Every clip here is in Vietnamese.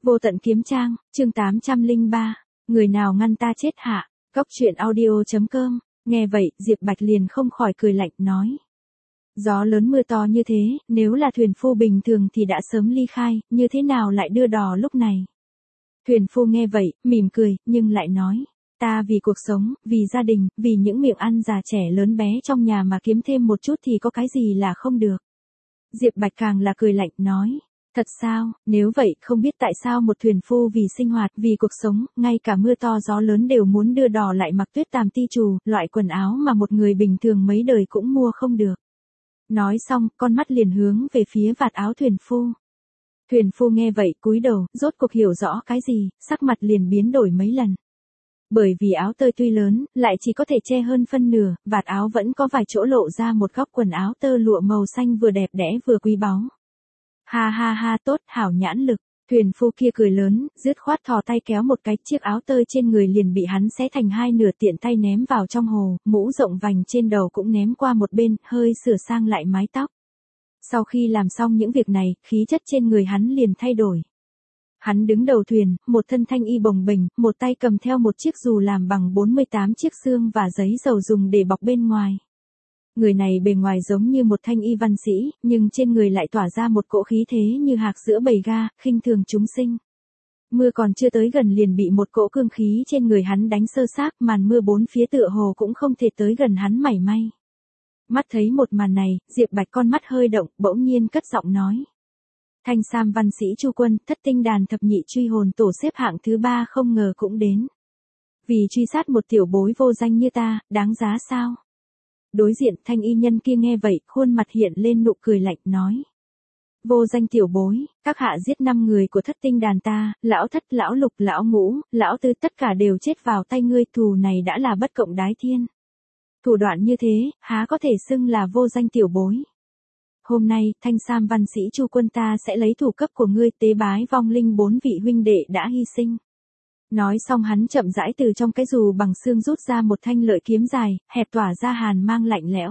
Vô tận kiếm trang, chương 803, người nào ngăn ta chết hả? Góc truyện audio.com, nghe vậy, Diệp Bạch liền không khỏi cười lạnh nói. Gió lớn mưa to như thế, nếu là thuyền phu bình thường thì đã sớm ly khai, như thế nào lại đưa đò lúc này? Thuyền phu nghe vậy, mỉm cười, nhưng lại nói, ta vì cuộc sống, vì gia đình, vì những miệng ăn già trẻ lớn bé trong nhà mà kiếm thêm một chút thì có cái gì là không được. Diệp Bạch càng là cười lạnh nói. Thật sao, nếu vậy không biết tại sao một thuyền phu vì sinh hoạt, vì cuộc sống, ngay cả mưa to gió lớn đều muốn đưa đò lại mặc tuyết tàm ti trù, loại quần áo mà một người bình thường mấy đời cũng mua không được. Nói xong, con mắt liền hướng về phía vạt áo thuyền phu. Thuyền phu nghe vậy cúi đầu, rốt cuộc hiểu rõ cái gì, sắc mặt liền biến đổi mấy lần. Bởi vì áo tơi tuy lớn, lại chỉ có thể che hơn phân nửa, vạt áo vẫn có vài chỗ lộ ra một góc quần áo tơ lụa màu xanh vừa đẹp đẽ vừa quý báu. Ha ha ha, tốt, hảo nhãn lực. Thuyền phu kia cười lớn, dứt khoát thò tay kéo một cái, chiếc áo tơi trên người liền bị hắn xé thành hai nửa, tiện tay ném vào trong hồ, mũ rộng vành trên đầu cũng ném qua một bên, hơi sửa sang lại mái tóc. Sau khi làm xong những việc này, khí chất trên người hắn liền thay đổi. Hắn đứng đầu thuyền, một thân thanh y bồng bềnh, một tay cầm theo một chiếc dù làm bằng 48 chiếc xương và giấy dầu dùng để bọc bên ngoài. Người này bề ngoài giống như một thanh y văn sĩ, nhưng trên người lại tỏa ra một cỗ khí thế như hạc giữa bầy ga, khinh thường chúng sinh. Mưa còn chưa tới gần liền bị một cỗ cương khí trên người hắn đánh sơ xác, màn mưa bốn phía tựa hồ cũng không thể tới gần hắn mảy may. Mắt thấy một màn này, Diệp Bạch con mắt hơi động, bỗng nhiên cất giọng nói. Thanh Sam văn sĩ Chu Quân, thất tinh đàn thập nhị truy hồn tổ xếp hạng thứ 3 không ngờ cũng đến. Vì truy sát một tiểu bối vô danh như ta, đáng giá sao? Đối diện thanh y nhân kia nghe vậy, khuôn mặt hiện lên nụ cười lạnh nói. Vô danh tiểu bối, các hạ giết 5 người của thất tinh đàn ta, lão thất, lão lục, lão ngũ, lão tư tất cả đều chết vào tay ngươi, thù này đã là bất cộng đái thiên. Thủ đoạn như thế, há có thể xưng là vô danh tiểu bối. Hôm nay, Thanh Sam văn sĩ Chu Quân ta sẽ lấy thủ cấp của ngươi tế bái vong linh 4 vị huynh đệ đã hy sinh. Nói xong hắn chậm rãi từ trong cái dù bằng xương rút ra một thanh lợi kiếm dài, hẹp tỏa ra hàn mang lạnh lẽo.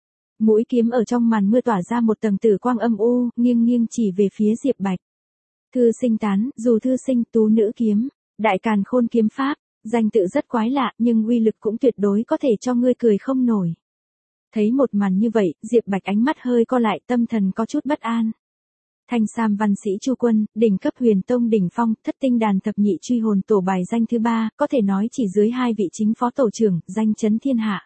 Mũi kiếm ở trong màn mưa tỏa ra một tầng tử quang âm u, nghiêng nghiêng chỉ về phía Diệp Bạch. Thư sinh tán, dù thư sinh, tú nữ kiếm, đại càn khôn kiếm pháp, danh tự rất quái lạ nhưng uy lực cũng tuyệt đối có thể cho ngươi cười không nổi. Thấy một màn như vậy, Diệp Bạch ánh mắt hơi co lại, tâm thần có chút bất an. Thanh Sam văn sĩ Chu Quân, đỉnh cấp huyền tông đỉnh phong, thất tinh đàn thập nhị truy hồn tổ bài danh thứ 3, có thể nói chỉ dưới 2 vị chính phó tổ trưởng, danh chấn thiên hạ.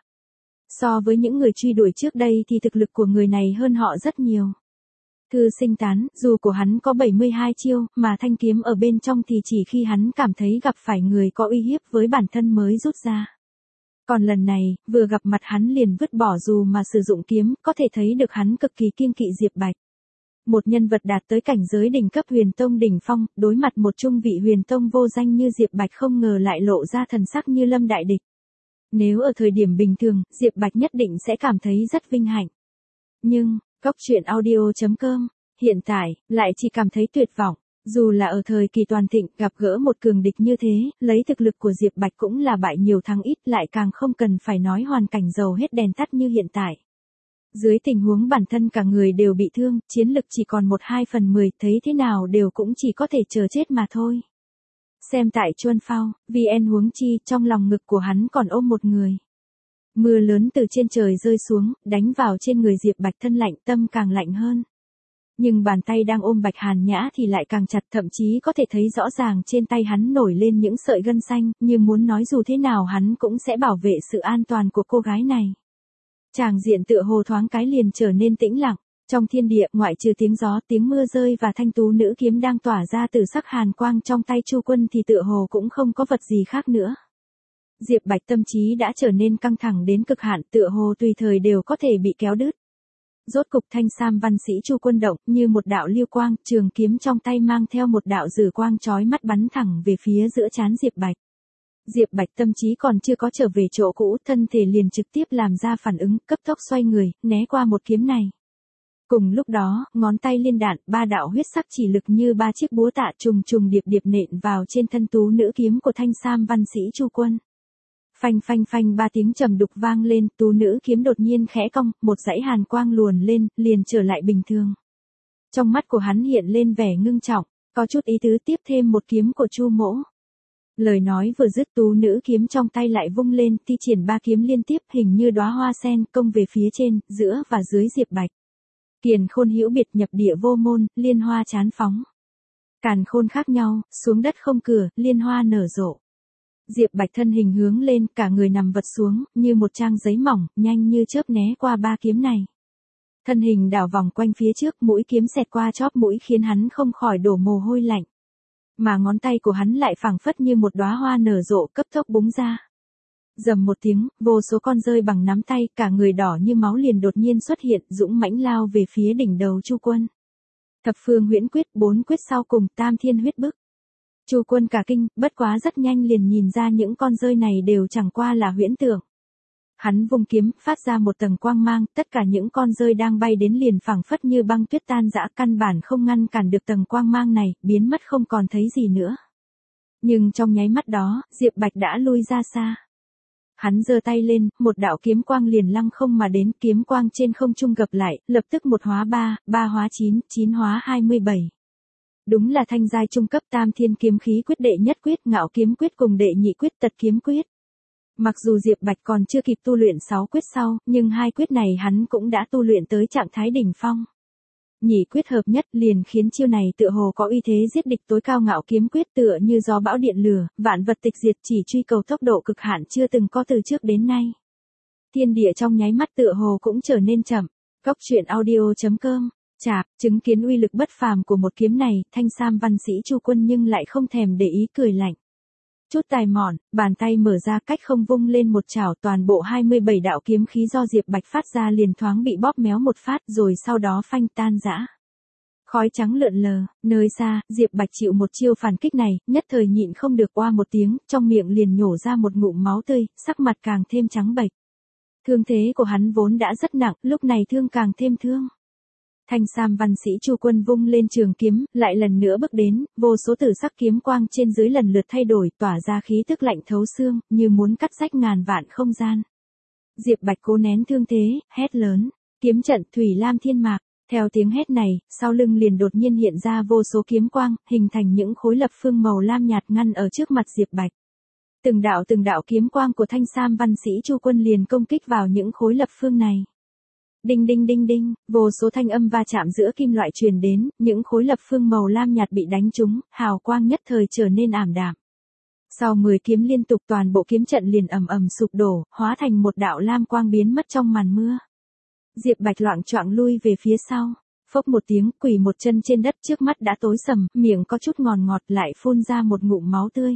So với những người truy đuổi trước đây thì thực lực của người này hơn họ rất nhiều. Thư sinh tán, dù của hắn có 72 chiêu, mà thanh kiếm ở bên trong thì chỉ khi hắn cảm thấy gặp phải người có uy hiếp với bản thân mới rút ra. Còn lần này, vừa gặp mặt hắn liền vứt bỏ dù mà sử dụng kiếm, có thể thấy được hắn cực kỳ kiêng kỵ Diệp Bạch. Một nhân vật đạt tới cảnh giới đỉnh cấp huyền tông đỉnh phong, đối mặt một trung vị huyền tông vô danh như Diệp Bạch không ngờ lại lộ ra thần sắc như lâm đại địch. Nếu ở thời điểm bình thường, Diệp Bạch nhất định sẽ cảm thấy rất vinh hạnh. Nhưng, góc truyện audio.com, hiện tại, lại chỉ cảm thấy tuyệt vọng. Dù là ở thời kỳ toàn thịnh, gặp gỡ một cường địch như thế, lấy thực lực của Diệp Bạch cũng là bại nhiều thắng ít, lại càng không cần phải nói hoàn cảnh dầu hết đèn tắt như hiện tại. Dưới tình huống bản thân cả người đều bị thương, chiến lực chỉ còn 1/2/10, thấy thế nào đều cũng chỉ có thể chờ chết mà thôi. Xem tại Chuân Phao, VN huống chi, trong lòng ngực của hắn còn ôm một người. Mưa lớn từ trên trời rơi xuống, đánh vào trên người Diệp Bạch, thân lạnh, tâm càng lạnh hơn. Nhưng bàn tay đang ôm Bạch Hàn Nhã thì lại càng chặt, thậm chí có thể thấy rõ ràng trên tay hắn nổi lên những sợi gân xanh, như muốn nói dù thế nào hắn cũng sẽ bảo vệ sự an toàn của cô gái này. Tràng diện tựa hồ thoáng cái liền trở nên tĩnh lặng, trong thiên địa ngoại trừ tiếng gió, tiếng mưa rơi và thanh tú nữ kiếm đang tỏa ra từ sắc hàn quang trong tay Chu Quân thì tựa hồ cũng không có vật gì khác nữa. Diệp Bạch tâm trí đã trở nên căng thẳng đến cực hạn, tựa hồ tùy thời đều có thể bị kéo đứt. Rốt cục Thanh Sam văn sĩ Chu Quân động, như một đạo lưu quang, trường kiếm trong tay mang theo một đạo dử quang chói mắt bắn thẳng về phía giữa trán Diệp Bạch. Diệp Bạch tâm trí còn chưa có trở về chỗ cũ, thân thể liền trực tiếp làm ra phản ứng, cấp tốc xoay người, né qua một kiếm này. Cùng lúc đó, ngón tay liên đạn, 3 đạo huyết sắc chỉ lực như 3 chiếc búa tạ trùng trùng điệp điệp nện vào trên thân tú nữ kiếm của Thanh Sam văn sĩ Chu Quân. Phanh phanh phanh 3 tiếng trầm đục vang lên, tú nữ kiếm đột nhiên khẽ cong, một dãy hàn quang luồn lên, liền trở lại bình thường. Trong mắt của hắn hiện lên vẻ ngưng trọng, Có chút ý tứ tiếp thêm một kiếm của Chu Mỗ. Lời nói vừa dứt tú nữ kiếm trong tay lại vung lên, thi triển 3 kiếm liên tiếp hình như đóa hoa sen công về phía trên, giữa và dưới Diệp Bạch. Kiền khôn hữu biệt nhập địa vô môn, liên hoa chán phóng. Càn khôn khác nhau, xuống đất không cửa, liên hoa nở rộ. Diệp Bạch thân hình hướng lên, cả người nằm vật xuống, như một trang giấy mỏng, nhanh như chớp né qua 3 kiếm này. Thân hình đảo vòng quanh phía trước, mũi kiếm xẹt qua chóp mũi khiến hắn không khỏi đổ mồ hôi lạnh. Mà ngón tay của hắn lại phảng phất như một đóa hoa nở rộ cấp tốc búng ra. Rầm một tiếng, vô số con rơi bằng nắm tay, cả người đỏ như máu liền đột nhiên xuất hiện, dũng mãnh lao về phía đỉnh đầu Chu Quân. Thập phương huyễn quyết, 4 quyết sau cùng, tam thiên huyết bức. Chu Quân cả kinh, bất quá rất nhanh liền nhìn ra những con rơi này đều chẳng qua là huyễn tưởng. Hắn vung kiếm, phát ra một tầng quang mang, tất cả những con rơi đang bay đến liền phảng phất như băng tuyết tan rã, căn bản không ngăn cản được tầng quang mang này, biến mất không còn thấy gì nữa. Nhưng trong nháy mắt đó, Diệp Bạch đã lui ra xa. Hắn giơ tay lên, một đạo kiếm quang liền lăng không mà đến, kiếm quang trên không trung gập lại, lập tức 1 hóa 3, 3 hóa 9, 9 hóa 27. Đúng là thanh giai trung cấp tam thiên kiếm khí quyết đệ nhất quyết, ngạo kiếm quyết cùng đệ nhị quyết, tật kiếm quyết. Mặc dù Diệp Bạch còn chưa kịp tu luyện 6 quyết sau, nhưng 2 quyết này hắn cũng đã tu luyện tới trạng thái đỉnh phong. Nhị quyết hợp nhất liền khiến chiêu này tựa hồ có uy thế giết địch tối cao, ngạo kiếm quyết tựa như gió bão điện lửa, vạn vật tịch diệt, chỉ truy cầu tốc độ cực hạn chưa từng có từ trước đến nay. Thiên địa trong nháy mắt tựa hồ cũng trở nên chậm. Góc truyện audio.com. Chạp, chứng kiến uy lực bất phàm của một kiếm này, thanh sam văn sĩ Chu Quân nhưng lại không thèm để ý, cười lạnh. Chút tài mọn, bàn tay mở ra, cách không vung lên một chảo, toàn bộ 27 đạo kiếm khí do Diệp Bạch phát ra liền thoáng bị bóp méo một phát, rồi sau đó phanh tan rã. Khói trắng lượn lờ, nơi xa, Diệp Bạch chịu một chiêu phản kích này, nhất thời nhịn không được oa một tiếng, trong miệng liền nhổ ra một ngụm máu tươi, sắc mặt càng thêm trắng bệch. Thương thế của hắn vốn đã rất nặng, lúc này thương càng thêm thương. Thanh sam văn sĩ Chu Quân vung lên trường kiếm, lại lần nữa bước đến, vô số tử sắc kiếm quang trên dưới lần lượt thay đổi, tỏa ra khí tức lạnh thấu xương, như muốn cắt rách ngàn vạn không gian. Diệp Bạch cố nén thương thế, hét lớn, kiếm trận Thủy Lam Thiên Mạc. Theo tiếng hét này, sau lưng liền đột nhiên hiện ra vô số kiếm quang, hình thành những khối lập phương màu lam nhạt ngăn ở trước mặt Diệp Bạch. Từng đạo kiếm quang của thanh sam văn sĩ Chu Quân liền công kích vào những khối lập phương này. Đinh đinh đinh đinh, vô số thanh âm va chạm giữa kim loại truyền đến, những khối lập phương màu lam nhạt bị đánh trúng, hào quang nhất thời trở nên ảm đạm. Sau 10 kiếm liên tục, toàn bộ kiếm trận liền ầm ầm sụp đổ, hóa thành một đạo lam quang biến mất trong màn mưa. Diệp Bạch loạng choạng lui về phía sau, phốc một tiếng, quỳ một chân trên đất, trước mắt đã tối sầm, miệng có chút ngọt ngọt, lại phun ra một ngụm máu tươi.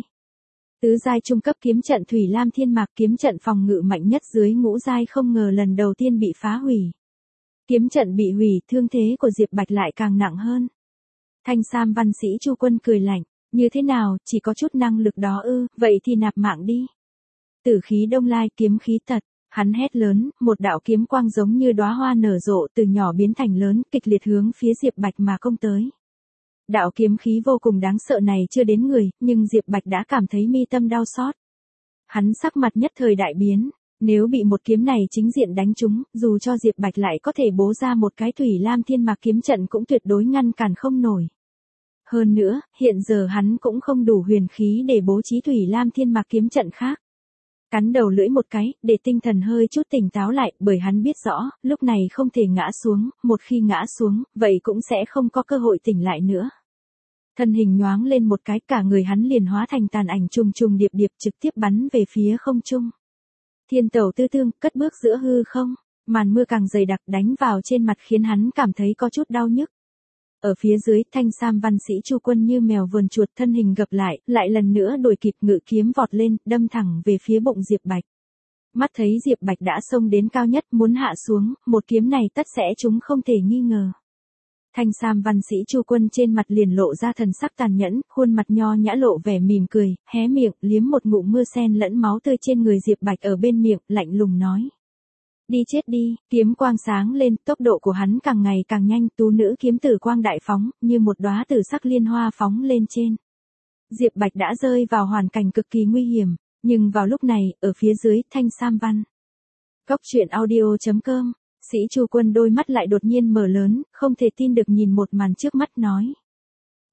Tứ giai trung cấp kiếm trận Thủy Lam Thiên Mạc, kiếm trận phòng ngự mạnh nhất dưới ngũ giai, không ngờ lần đầu tiên bị phá hủy. Kiếm trận bị hủy, thương thế của Diệp Bạch lại càng nặng hơn. Thanh sam văn sĩ Chu Quân cười lạnh, như thế nào, chỉ có chút năng lực đó ư, vậy thì nạp mạng đi. Tử khí đông lai, kiếm khí tật, hắn hét lớn, một đạo kiếm quang giống như đóa hoa nở rộ từ nhỏ biến thành lớn, kịch liệt hướng phía Diệp Bạch mà công tới. Đạo kiếm khí vô cùng đáng sợ này chưa đến người, nhưng Diệp Bạch đã cảm thấy mi tâm đau xót. Hắn sắc mặt nhất thời đại biến, nếu bị một kiếm này chính diện đánh trúng, dù cho Diệp Bạch lại có thể bố ra một cái Thủy Lam Thiên Mạc kiếm trận cũng tuyệt đối ngăn cản không nổi. Hơn nữa, hiện giờ hắn cũng không đủ huyền khí để bố trí Thủy Lam Thiên Mạc kiếm trận khác. Cắn đầu lưỡi một cái, để tinh thần hơi chút tỉnh táo lại, bởi hắn biết rõ, lúc này không thể ngã xuống, một khi ngã xuống, vậy cũng sẽ không có cơ hội tỉnh lại nữa. Thân hình nhoáng lên một cái, cả người hắn liền hóa thành tàn ảnh trùng trùng điệp điệp, trực tiếp bắn về phía không trung. Thiên tẩu tư thương, cất bước giữa hư không, màn mưa càng dày đặc đánh vào trên mặt khiến hắn cảm thấy có chút đau nhức. Ở phía dưới, thanh sam văn sĩ Chu Quân như mèo vờn chuột, thân hình gập lại lần nữa đuổi kịp, ngự kiếm vọt lên, đâm thẳng về phía bụng Diệp Bạch. Mắt thấy Diệp Bạch đã xông đến cao nhất, muốn hạ xuống, một kiếm này tất sẽ trúng không thể nghi ngờ. Thanh sam văn sĩ Chu Quân trên mặt liền lộ ra thần sắc tàn nhẫn, khuôn mặt nho nhã lộ vẻ mỉm cười, hé miệng, liếm một ngụm mưa sen lẫn máu tươi trên người Diệp Bạch ở bên miệng, lạnh lùng nói. Đi chết đi, kiếm quang sáng lên, tốc độ của hắn càng ngày càng nhanh, tú nữ kiếm tử quang đại phóng, như một đóa tử sắc liên hoa phóng lên trên. Diệp Bạch đã rơi vào hoàn cảnh cực kỳ nguy hiểm, nhưng vào lúc này, ở phía dưới, thanh sam văn. Góc truyện audio.com. Sĩ Chu Quân đôi mắt lại đột nhiên mở lớn, không thể tin được nhìn một màn trước mắt, nói.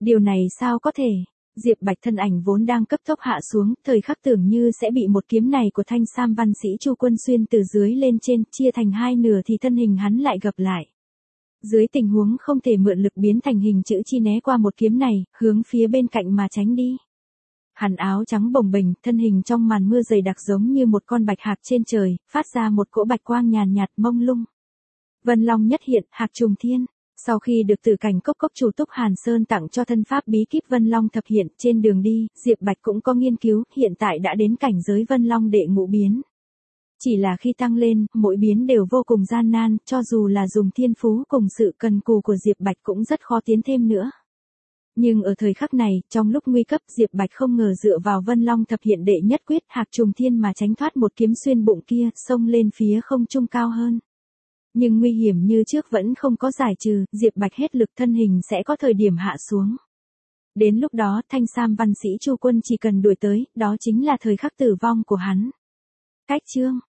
Điều này sao có thể? Diệp Bạch thân ảnh vốn đang cấp tốc hạ xuống, thời khắc tưởng như sẽ bị một kiếm này của Thanh Sam văn sĩ Chu Quân xuyên từ dưới lên trên, chia thành hai nửa thì thân hình hắn lại gập lại. Dưới tình huống không thể mượn lực biến thành hình chữ chi né qua một kiếm này, hướng phía bên cạnh mà tránh đi. Hắn áo trắng bồng bềnh, thân hình trong màn mưa dày đặc giống như một con bạch hạc trên trời, phát ra một cỗ bạch quang nhàn nhạt mông lung. Vân Long nhất hiện, hạc trùng thiên. Sau khi được Tử Cảnh Cốc chủ Túc Hàn Sơn tặng cho thân pháp bí kíp Vân Long thập hiện, trên đường đi, Diệp Bạch cũng có nghiên cứu, hiện tại đã đến cảnh giới Vân Long đệ ngũ biến. Chỉ là khi tăng lên, mỗi biến đều vô cùng gian nan, cho dù là dùng thiên phú cùng sự cần cù của Diệp Bạch cũng rất khó tiến thêm nữa. Nhưng ở thời khắc này, trong lúc nguy cấp, Diệp Bạch không ngờ dựa vào Vân Long thập hiện đệ nhất quyết hạc trùng thiên mà tránh thoát một kiếm xuyên bụng kia, xông lên phía không trung cao hơn. Nhưng nguy hiểm như trước vẫn không có giải trừ, Diệp Bạch hết lực thân hình sẽ có thời điểm hạ xuống. Đến lúc đó Thanh Sam văn sĩ Chu Quân chỉ cần đuổi tới, đó chính là thời khắc tử vong của hắn. Cách chương